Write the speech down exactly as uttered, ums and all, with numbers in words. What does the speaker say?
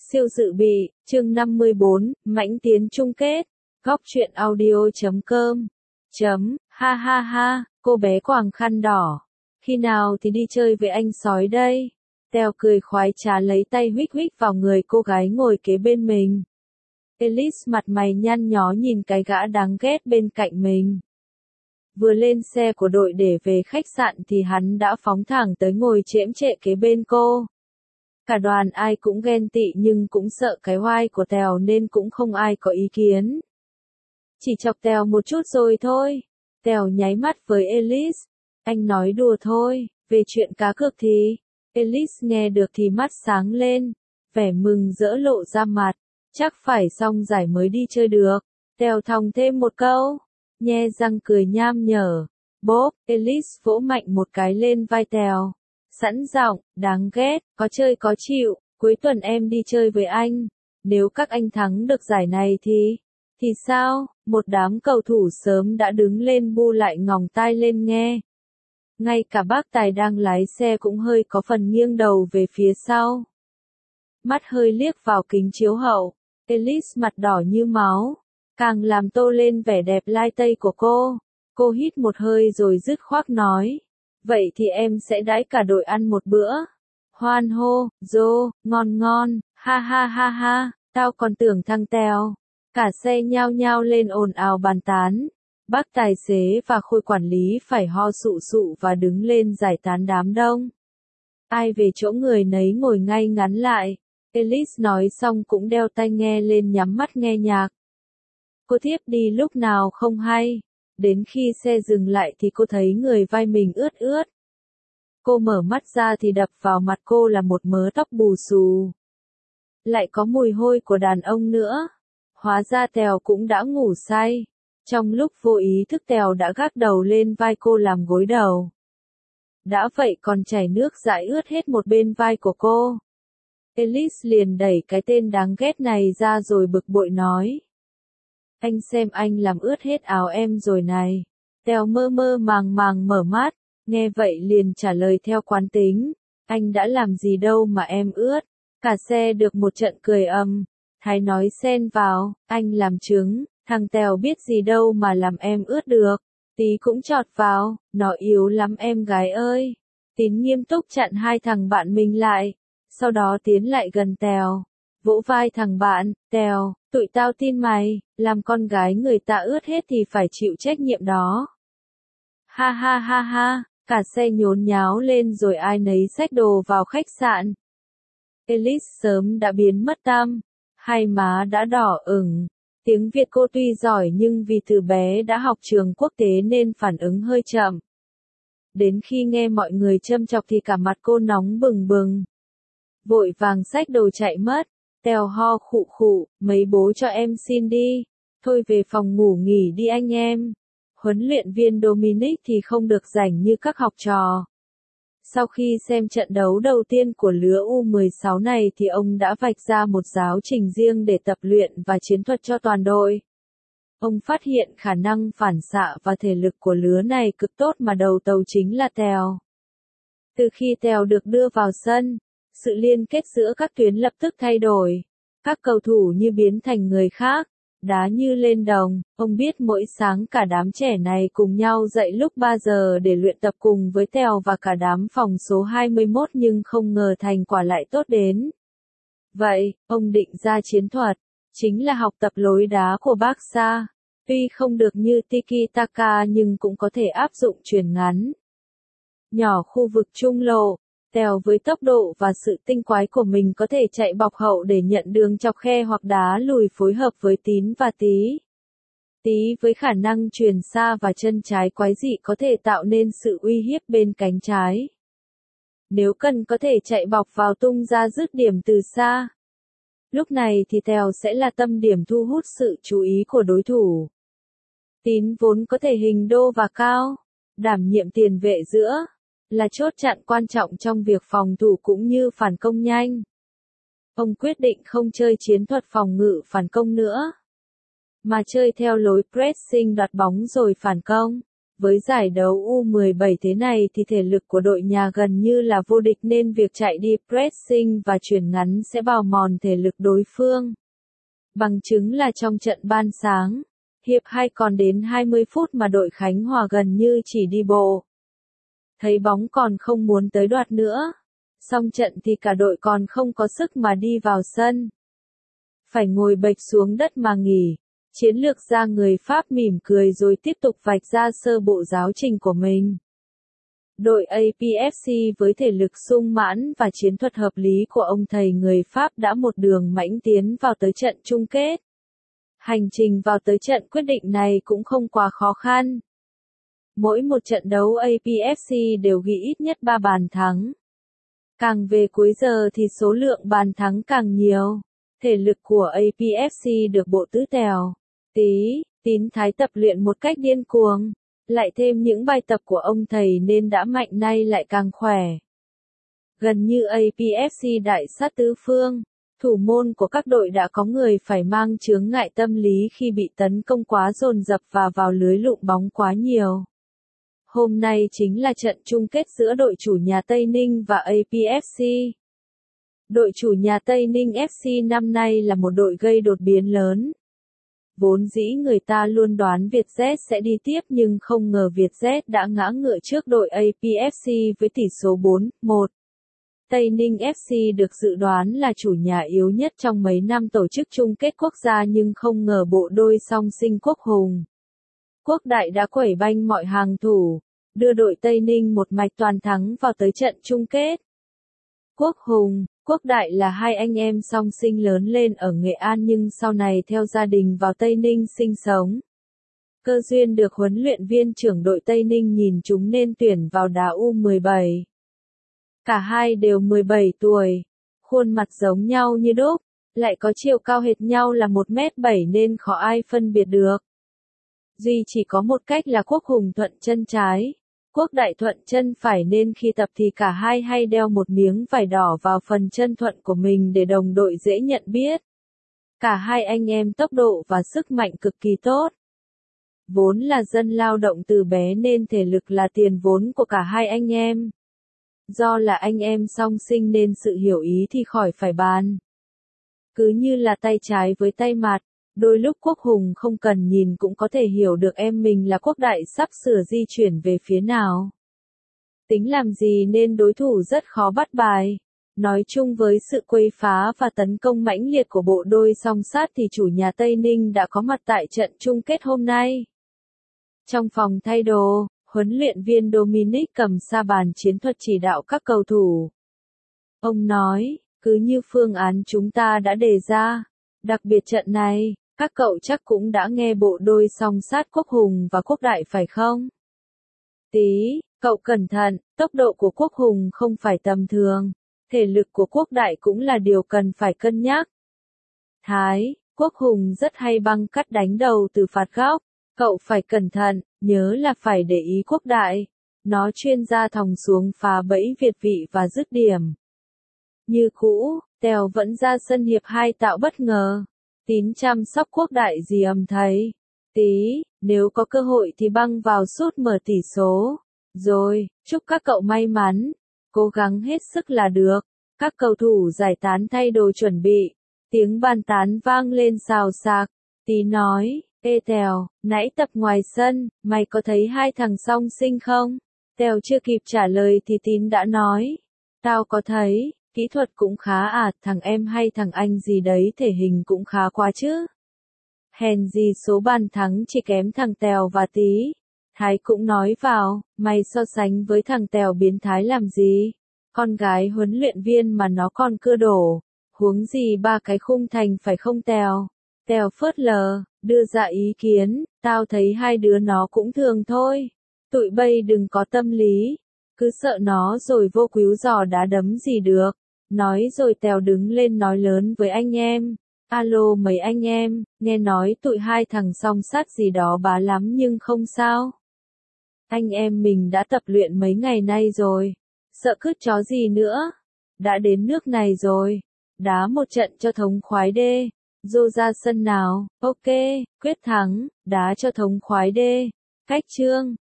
Siêu dự bị, chương năm mươi bốn, mãnh tiến chung kết. Góc truyện audio chấm com. Chấm, ha ha ha, cô bé quàng khăn đỏ. Khi nào thì đi chơi với anh sói đây? Tèo cười khoái trá lấy tay huých huých vào người cô gái ngồi kế bên mình. Elise mặt mày nhăn nhó nhìn cái gã đáng ghét bên cạnh mình. Vừa lên xe của đội để về khách sạn thì hắn đã phóng thẳng tới ngồi chễm chệ kế bên cô. Cả đoàn ai cũng ghen tị nhưng cũng sợ cái oai của Tèo nên cũng không ai có ý kiến. Chỉ chọc Tèo một chút rồi thôi. Tèo nháy mắt với Elise. Anh nói đùa thôi, về chuyện cá cược thì... Elise nghe được thì mắt sáng lên, vẻ mừng rỡ lộ ra mặt. Chắc phải xong giải mới đi chơi được. Tèo thòng thêm một câu, nhe răng cười nham nhở. Bốp, Elise vỗ mạnh một cái lên vai Tèo. Sẵn giọng, đáng ghét, có chơi có chịu, cuối tuần em đi chơi với anh. Nếu các anh thắng được giải này thì... Thì sao? Một đám cầu thủ sớm đã đứng lên bu lại ngòng tai lên nghe. Ngay cả bác Tài đang lái xe cũng hơi có phần nghiêng đầu về phía sau. Mắt hơi liếc vào kính chiếu hậu, Elise mặt đỏ như máu, càng làm tô lên vẻ đẹp lai tây của cô. Cô hít một hơi rồi dứt khoát nói. Vậy thì em sẽ đãi cả đội ăn một bữa. Hoan hô, dô, ngon ngon, ha ha ha ha, tao còn tưởng thằng Tèo. Cả xe nhao nhao lên ồn ào bàn tán. Bác tài xế và khôi quản lý phải ho sụ sụ và đứng lên giải tán đám đông. Ai về chỗ người nấy ngồi ngay ngắn lại. Elise nói xong cũng đeo tai nghe lên nhắm mắt nghe nhạc. Cô thiếp đi lúc nào không hay. Đến khi xe dừng lại thì cô thấy người vai mình ướt ướt. Cô mở mắt ra thì đập vào mặt cô là một mớ tóc bù xù. Lại có mùi hôi của đàn ông nữa. Hóa ra Tèo cũng đã ngủ say. Trong lúc vô ý thức Tèo đã gác đầu lên vai cô làm gối đầu. Đã vậy còn chảy nước dãi ướt hết một bên vai của cô. Elise liền đẩy cái tên đáng ghét này ra rồi bực bội nói. Anh xem anh làm ướt hết áo em rồi này. Tèo mơ mơ màng màng mở mắt, nghe vậy liền trả lời theo quán tính. Anh đã làm gì đâu mà em ướt. Cả xe được một trận cười ầm. Thái nói xen vào, anh làm chứng, thằng Tèo biết gì đâu mà làm em ướt được. Tí cũng chọt vào, nó yếu lắm em gái ơi. Tín nghiêm túc chặn hai thằng bạn mình lại, sau đó tiến lại gần Tèo. Vỗ vai thằng bạn, Tèo, tụi tao tin mày, làm con gái người ta ướt hết thì phải chịu trách nhiệm đó. Ha ha ha ha, cả xe nhốn nháo lên rồi ai nấy xách đồ vào khách sạn. Elise sớm đã biến mất tăm, hai má đã đỏ ửng. Tiếng Việt cô tuy giỏi nhưng vì từ bé đã học trường quốc tế nên phản ứng hơi chậm. Đến khi nghe mọi người châm chọc thì cả mặt cô nóng bừng bừng. Vội vàng xách đồ chạy mất. Tèo ho khụ khụ, mấy bố cho em xin đi. Thôi về phòng ngủ nghỉ đi anh em. Huấn luyện viên Dominic thì không được rảnh như các học trò. Sau khi xem trận đấu đầu tiên của lứa U mười sáu này thì ông đã vạch ra một giáo trình riêng để tập luyện và chiến thuật cho toàn đội. Ông phát hiện khả năng phản xạ và thể lực của lứa này cực tốt mà đầu tàu chính là Tèo. Từ khi Tèo được đưa vào sân, sự liên kết giữa các tuyến lập tức thay đổi. Các cầu thủ như biến thành người khác, đá như lên đồng. Ông biết mỗi sáng cả đám trẻ này cùng nhau dậy lúc ba giờ để luyện tập cùng với Tèo và cả đám phòng số hai mươi mốt nhưng không ngờ thành quả lại tốt đến. Vậy, ông định ra chiến thuật, chính là học tập lối đá của Barca. Tuy không được như Tiki-taka nhưng cũng có thể áp dụng chuyền ngắn. Nhỏ khu vực trung lộ. Tèo với tốc độ và sự tinh quái của mình có thể chạy bọc hậu để nhận đường chọc khe hoặc đá lùi phối hợp với Tín và Tí. Tí với khả năng chuyền xa và chân trái quái dị có thể tạo nên sự uy hiếp bên cánh trái. Nếu cần có thể chạy bọc vào tung ra dứt điểm từ xa. Lúc này thì Tèo sẽ là tâm điểm thu hút sự chú ý của đối thủ. Tín vốn có thể hình đô và cao, đảm nhiệm tiền vệ giữa. Là chốt chặn quan trọng trong việc phòng thủ cũng như phản công nhanh. Ông quyết định không chơi chiến thuật phòng ngự phản công nữa, mà chơi theo lối pressing đoạt bóng rồi phản công. Với giải đấu U mười bảy thế này thì thể lực của đội nhà gần như là vô địch nên việc chạy đi pressing và chuyền ngắn sẽ bào mòn thể lực đối phương. Bằng chứng là trong trận ban sáng, hiệp hai còn đến hai mươi phút mà đội Khánh Hòa gần như chỉ đi bộ. Thấy bóng còn không muốn tới đoạt nữa. Xong trận thì cả đội còn không có sức mà đi vào sân. Phải ngồi bệt xuống đất mà nghỉ. Chiến lược gia người Pháp mỉm cười rồi tiếp tục vạch ra sơ bộ giáo trình của mình. Đội a pê ép xê với thể lực sung mãn và chiến thuật hợp lý của ông thầy người Pháp đã một đường mãnh tiến vào tới trận chung kết. Hành trình vào tới trận quyết định này cũng không quá khó khăn. Mỗi một trận đấu a pê ép xê đều ghi ít nhất ba bàn thắng. Càng về cuối giờ thì số lượng bàn thắng càng nhiều. Thể lực của a pê ép xê được bộ tứ Tèo, Tí, Tín Thái tập luyện một cách điên cuồng. Lại thêm những bài tập của ông thầy nên đã mạnh nay lại càng khỏe. Gần như a pê ép xê đại sát tứ phương. Thủ môn của các đội đã có người phải mang chướng ngại tâm lý khi bị tấn công quá dồn dập và vào lưới lụng bóng quá nhiều. Hôm nay chính là trận chung kết giữa đội chủ nhà Tây Ninh và a pê ép xê. Đội chủ nhà Tây Ninh ép xê năm nay là một đội gây đột biến lớn. Vốn dĩ người ta luôn đoán Vietjet sẽ đi tiếp nhưng không ngờ Vietjet đã ngã ngựa trước đội a pê ép xê với tỷ số bốn một. Tây Ninh ép xê được dự đoán là chủ nhà yếu nhất trong mấy năm tổ chức chung kết quốc gia nhưng không ngờ bộ đôi song sinh Quốc Hùng, Quốc Đại đã quẩy banh mọi hàng thủ, đưa đội Tây Ninh một mạch toàn thắng vào tới trận chung kết. Quốc Hùng, Quốc Đại là hai anh em song sinh lớn lên ở Nghệ An nhưng sau này theo gia đình vào Tây Ninh sinh sống. Cơ duyên được huấn luyện viên trưởng đội Tây Ninh nhìn chúng nên tuyển vào đá U mười bảy. Cả hai đều mười bảy tuổi, khuôn mặt giống nhau như đúc, lại có chiều cao hệt nhau là một mét bảy nên khó ai phân biệt được. Duy chỉ có một cách là Quốc Hùng thuận chân trái, Quốc Đại thuận chân phải nên khi tập thì cả hai hay đeo một miếng vải đỏ vào phần chân thuận của mình để đồng đội dễ nhận biết. Cả hai anh em tốc độ và sức mạnh cực kỳ tốt. Vốn là dân lao động từ bé nên thể lực là tiền vốn của cả hai anh em. Do là anh em song sinh nên sự hiểu ý thì khỏi phải bàn. Cứ như là tay trái với tay mặt, đôi lúc Quốc Hùng không cần nhìn cũng có thể hiểu được em mình là Quốc Đại sắp sửa di chuyển về phía nào. Tính làm gì nên đối thủ rất khó bắt bài. Nói chung với sự quấy phá và tấn công mãnh liệt của bộ đôi song sát thì chủ nhà Tây Ninh đã có mặt tại trận chung kết hôm nay. Trong phòng thay đồ, huấn luyện viên Dominic cầm sa bàn chiến thuật chỉ đạo các cầu thủ. Ông nói, cứ như phương án chúng ta đã đề ra, đặc biệt trận này, các cậu chắc cũng đã nghe bộ đôi song sát Quốc Hùng và Quốc Đại phải không? Tí, cậu cẩn thận, tốc độ của Quốc Hùng không phải tầm thường, thể lực của Quốc Đại cũng là điều cần phải cân nhắc. Thái, Quốc Hùng rất hay băng cắt đánh đầu từ phạt góc, cậu phải cẩn thận, nhớ là phải để ý Quốc Đại, nó chuyên ra thòng xuống phá bẫy việt vị và dứt điểm. Như cũ, Tèo vẫn ra sân hiệp hai tạo bất ngờ. Tín chăm sóc Quốc Đại gì ầm thấy. Tí, nếu có cơ hội thì băng vào sút mở tỷ số. Rồi, chúc các cậu may mắn. Cố gắng hết sức là được. Các cầu thủ giải tán thay đồ chuẩn bị. Tiếng bàn tán vang lên xào xạc. Tí nói, ê Tèo, nãy tập ngoài sân, mày có thấy hai thằng song sinh không? Tèo chưa kịp trả lời thì Tín đã nói. Tao có thấy. Kỹ thuật cũng khá à, thằng em hay thằng anh gì đấy thể hình cũng khá quá chứ. Hèn gì số bàn thắng chỉ kém thằng Tèo và Tí. Thái cũng nói vào, mày so sánh với thằng Tèo biến thái làm gì? Con gái huấn luyện viên mà nó còn cưa đổ. Huống gì ba cái khung thành phải không Tèo? Tèo phớt lờ, đưa ra ý kiến, tao thấy hai đứa nó cũng thường thôi. Tụi bay đừng có tâm lý. Cứ sợ nó rồi vô cứu giò đá đấm gì được. Nói rồi Tèo đứng lên nói lớn với anh em. Alo mấy anh em, nghe nói tụi hai thằng song sát gì đó bá lắm nhưng không sao. Anh em mình đã tập luyện mấy ngày nay rồi. Sợ cứt chó gì nữa. Đã đến nước này rồi. Đá một trận cho thống khoái đê. Dô ra sân nào, ok, quyết thắng, đá cho thống khoái đê. Cách chương.